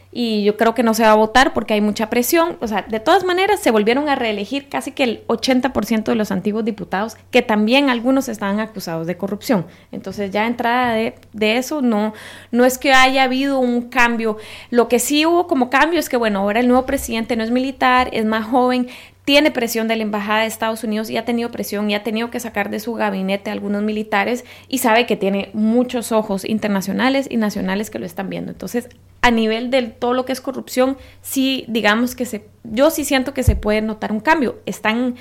y yo creo que no se va a votar porque hay mucha presión. O sea, de todas maneras se volvieron a reelegir casi que el ochenta por ciento de los antiguos diputados, que también algunos estaban acusados de corrupción. Entonces ya entrada de, de eso no, no es que haya habido un cambio. Lo que sí hubo como cambio es que bueno, ahora el nuevo presidente no es militar, es más joven, tiene presión de la Embajada de Estados Unidos y ha tenido presión y ha tenido que sacar de su gabinete a algunos militares y sabe que tiene muchos ojos internacionales y nacionales que lo están viendo. Entonces, a nivel de todo lo que es corrupción, sí, digamos que se, yo sí siento que se puede notar un cambio. Están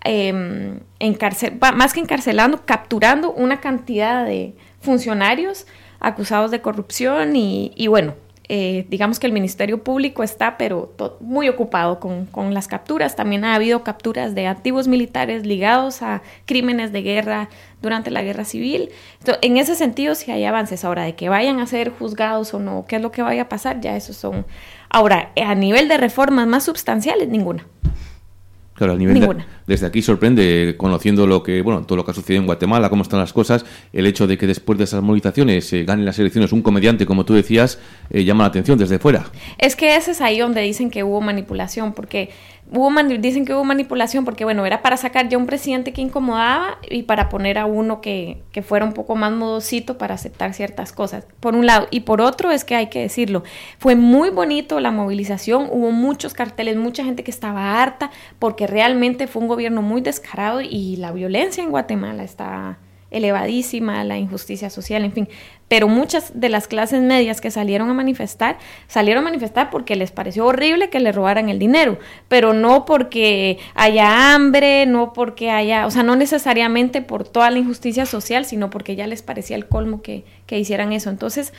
eh, encarcel, más que encarcelando, capturando una cantidad de funcionarios acusados de corrupción y, y bueno, Eh, digamos que el Ministerio Público está pero to- muy ocupado con, con las capturas. También ha habido capturas de antiguos militares ligados a crímenes de guerra durante la Guerra Civil. Entonces, en ese sentido sí hay avances. Ahora, de que vayan a ser juzgados o no, qué es lo que vaya a pasar, ya esos son... Ahora, a nivel de reformas más sustanciales, ninguna. Claro, a nivel de, desde aquí sorprende, conociendo lo que, bueno, todo lo que ha sucedido en Guatemala, cómo están las cosas, el hecho de que después de esas movilizaciones eh, ganen las elecciones un comediante, como tú decías, eh, llama la atención desde fuera. Es que ese es ahí donde dicen que hubo manipulación, porque hubo mani- dicen que hubo manipulación porque, bueno, era para sacar ya un presidente que incomodaba y para poner a uno que, que fuera un poco más modosito para aceptar ciertas cosas, por un lado. Y por otro, es que hay que decirlo, fue muy bonito la movilización, hubo muchos carteles, mucha gente que estaba harta, porque realmente fue un gobierno muy descarado y la violencia en Guatemala está elevadísima, la injusticia social, en fin. Pero muchas de las clases medias que salieron a manifestar, salieron a manifestar porque les pareció horrible que le robaran el dinero, pero no porque haya hambre, no porque haya, o sea, no necesariamente por toda la injusticia social, sino porque ya les parecía el colmo que, que hicieran eso. Entonces,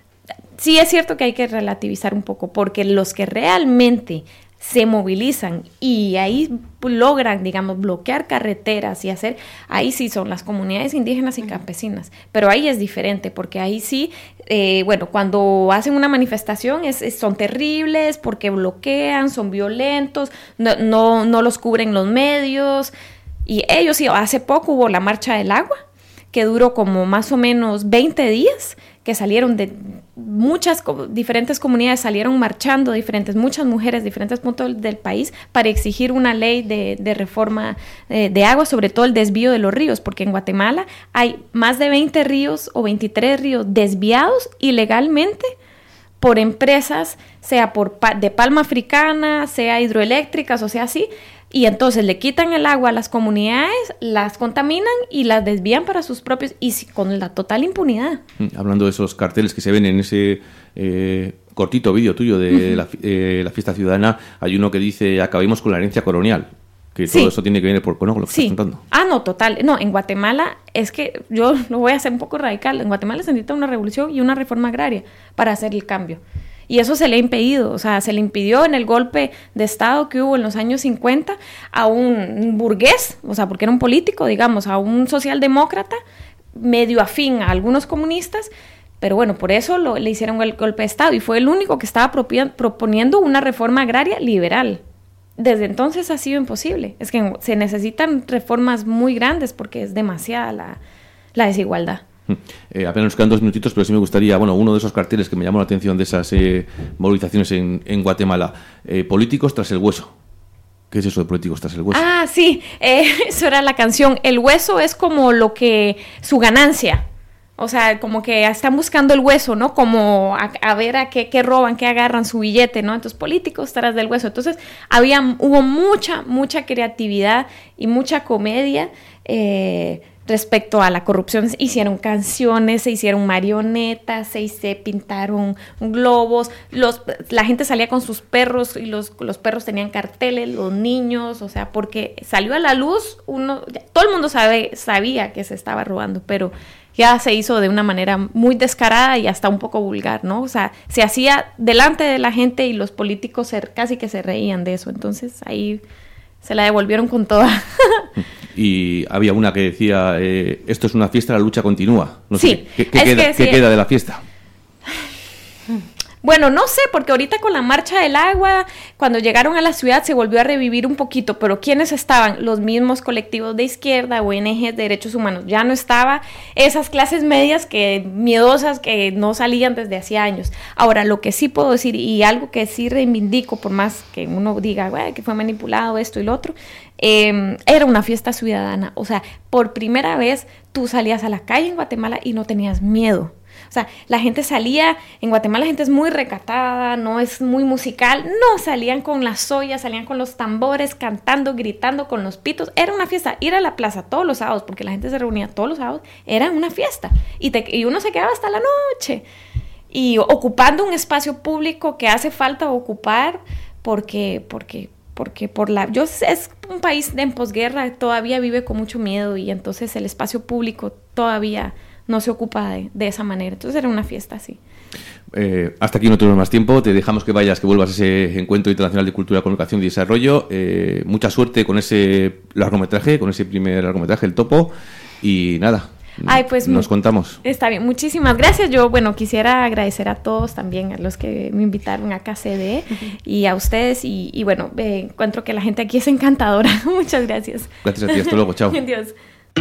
sí es cierto que hay que relativizar un poco, porque los que realmente se movilizan y ahí logran, digamos, bloquear carreteras y hacer, ahí sí son las comunidades indígenas y campesinas, pero ahí es diferente, porque ahí sí, eh, bueno, cuando hacen una manifestación es, es, son terribles, porque bloquean, son violentos, no, no, no los cubren los medios, y ellos, sí, hace poco hubo la Marcha del Agua, que duró como más o menos veinte días, que salieron de muchas co- diferentes comunidades, salieron marchando, diferentes, muchas mujeres, diferentes puntos del país, para exigir una ley de, de reforma eh, de agua, sobre todo el desvío de los ríos, porque en Guatemala hay más de veinte ríos o veintitrés ríos desviados ilegalmente por empresas, sea por pa- de palma africana, sea hidroeléctricas, o sea así, y entonces le quitan el agua a las comunidades, las contaminan y las desvían para sus propios, y si, con la total impunidad. Hablando de esos carteles que se ven en ese eh, cortito vídeo tuyo de uh-huh. la, eh, la fiesta ciudadana, hay uno que dice: acabemos con la herencia colonial, que todo sí. eso tiene que venir por ¿no? lo que sí. estás contando. Ah, no, total. No, en Guatemala, es que yo lo voy a hacer un poco radical, en Guatemala se necesita una revolución y una reforma agraria para hacer el cambio. Y eso se le ha impedido, o sea, se le impidió en el golpe de Estado que hubo en los años cincuenta a un burgués, o sea, porque era un político, digamos, a un socialdemócrata medio afín a algunos comunistas, pero bueno, por eso lo, le hicieron el golpe de Estado y fue el único que estaba propi- proponiendo una reforma agraria liberal. Desde entonces ha sido imposible, es que se necesitan reformas muy grandes porque es demasiada la, la desigualdad. Eh, apenas nos quedan dos minutitos, pero sí me gustaría, bueno, uno de esos carteles que me llamó la atención de esas eh, movilizaciones en, en Guatemala, eh, políticos tras el hueso. ¿Qué es eso de políticos tras el hueso? Ah, sí, eh, eso era la canción. El hueso es como lo que, su ganancia, o sea, como que están buscando el hueso, ¿no? Como a, a ver a qué, qué roban, qué agarran, su billete, ¿no? Entonces, políticos tras del hueso. Entonces, había, hubo mucha, mucha creatividad y mucha comedia, eh, respecto a la corrupción. Se hicieron canciones, se hicieron marionetas, se, se pintaron globos, los, la gente salía con sus perros y los, los perros tenían carteles, los niños, o sea, porque salió a la luz, uno, todo el mundo sabe, sabía que se estaba robando, pero ya se hizo de una manera muy descarada y hasta un poco vulgar, ¿no? O sea, se hacía delante de la gente y los políticos se, casi que se reían de eso, entonces ahí se la devolvieron con toda. Y había una que decía, eh, esto es una fiesta, la lucha continúa. No sí, sé, ¿qué, qué, queda, que, ¿qué sí. queda de la fiesta? Bueno, no sé, porque ahorita con la marcha del agua, cuando llegaron a la ciudad se volvió a revivir un poquito, pero ¿quiénes estaban? Los mismos colectivos de izquierda, O N Ges de derechos humanos. Ya no estaba esas clases medias que miedosas que no salían desde hacía años. Ahora, lo que sí puedo decir, y algo que sí reivindico, por más que uno diga, güey, que fue manipulado esto y lo otro, eh, era una fiesta ciudadana. O sea, por primera vez tú salías a la calle en Guatemala y no tenías miedo. O sea, la gente salía, en Guatemala la gente es muy recatada, no es muy musical, no, salían con las ollas, salían con los tambores, cantando, gritando, con los pitos, era una fiesta, ir a la plaza todos los sábados, porque la gente se reunía todos los sábados, era una fiesta, y, te, y uno se quedaba hasta la noche, y ocupando un espacio público que hace falta ocupar, porque, porque, porque por la, yo es un país en posguerra, todavía vive con mucho miedo, y entonces el espacio público todavía no se ocupa de, de esa manera. Entonces era una fiesta así. Eh, hasta aquí no tenemos más tiempo. Te dejamos que vayas, que vuelvas a ese Encuentro Internacional de Cultura, Comunicación y Desarrollo. Eh, mucha suerte con ese largometraje, con ese primer largometraje, El Topo. Y nada, Ay, pues, nos contamos. Está bien, muchísimas gracias. Yo, bueno, quisiera agradecer a todos también, a los que me invitaron a K C D uh-huh. y a ustedes. Y, y bueno, eh, encuentro que la gente aquí es encantadora. Muchas gracias. Gracias a ti. Hasta luego. Chao. Adiós.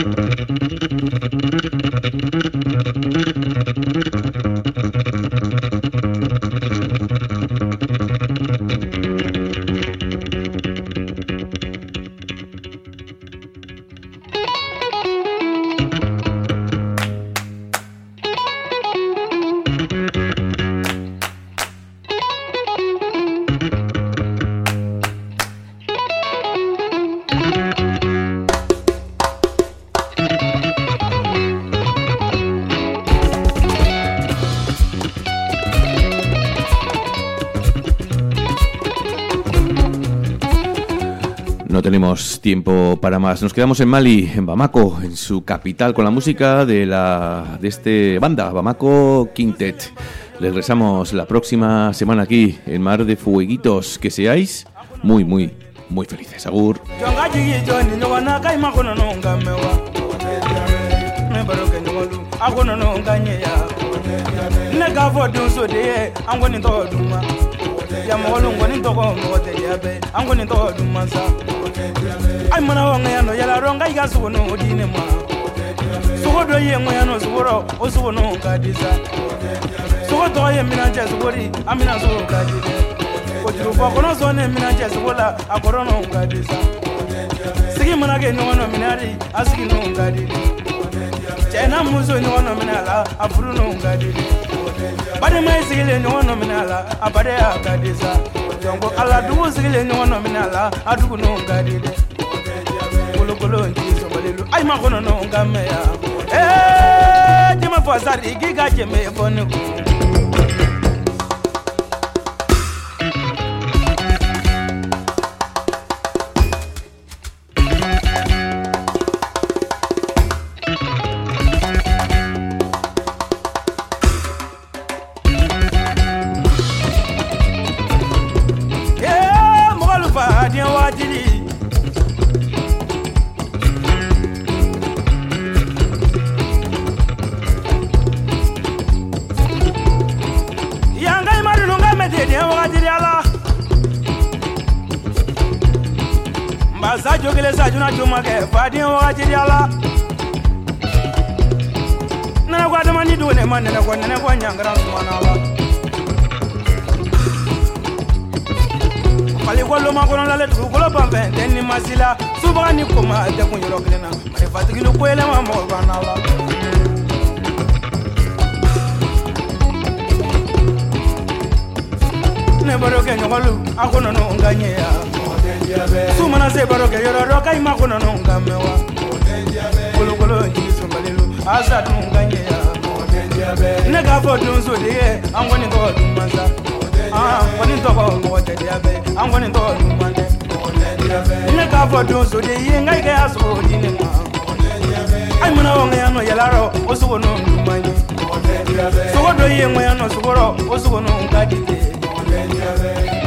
No tenemos tiempo para más. Nos quedamos en Mali, en Bamako, en su capital, con la música de la de este banda, Bamako Quintet. Regresamos la próxima semana aquí en Mar de Fueguitos. Que seáis muy, muy, muy felices. Agur. Yamolo ngoni toko ngote yabe angoni to dumansa ay mana wanga yano yala ronga iga suwono dine ma suwodo ye ngoyano suworo o suwono kadisa suwodo ye minanje suwori amina suwo kadide o juru bokono sone minanje suwola akorono kadisa sigi mana ke nyono minari asigi no kadide chena muso nyono minala afuruno kadide bade mai sigile nyono minala abade akadisa jongo ala duwo sigile nyono minala adugo no gadide kolo kolo njiso balelu ay ma kono no ngameya eh jema fo sari giga jeme fonu sa jogele sa juna juma ke fadi wa jiriala na kwa dama ni do ne man na kwa ne kwa nyangara sumana la pali ko lo ma ko la le ko lo ban ben den ni masila subani ko ma de ko yoro klena ma fati lo ko ele ma mo banala ne baro ke nyolu akono no nganye ya Sumana se baro ke yoro ro kai ma kono no ngamewa kolo kolo ji sombalelu asa dunganye ya nega fo dun so de angoni to dumanza ah ngoni to ko mo te diabe angoni to dumande nega fo dun so de ngai ke aso dine ma ai mona wonga ya no yelaro osugo no dumanye so do ye ngwa ya no sugoro osugo no ngadite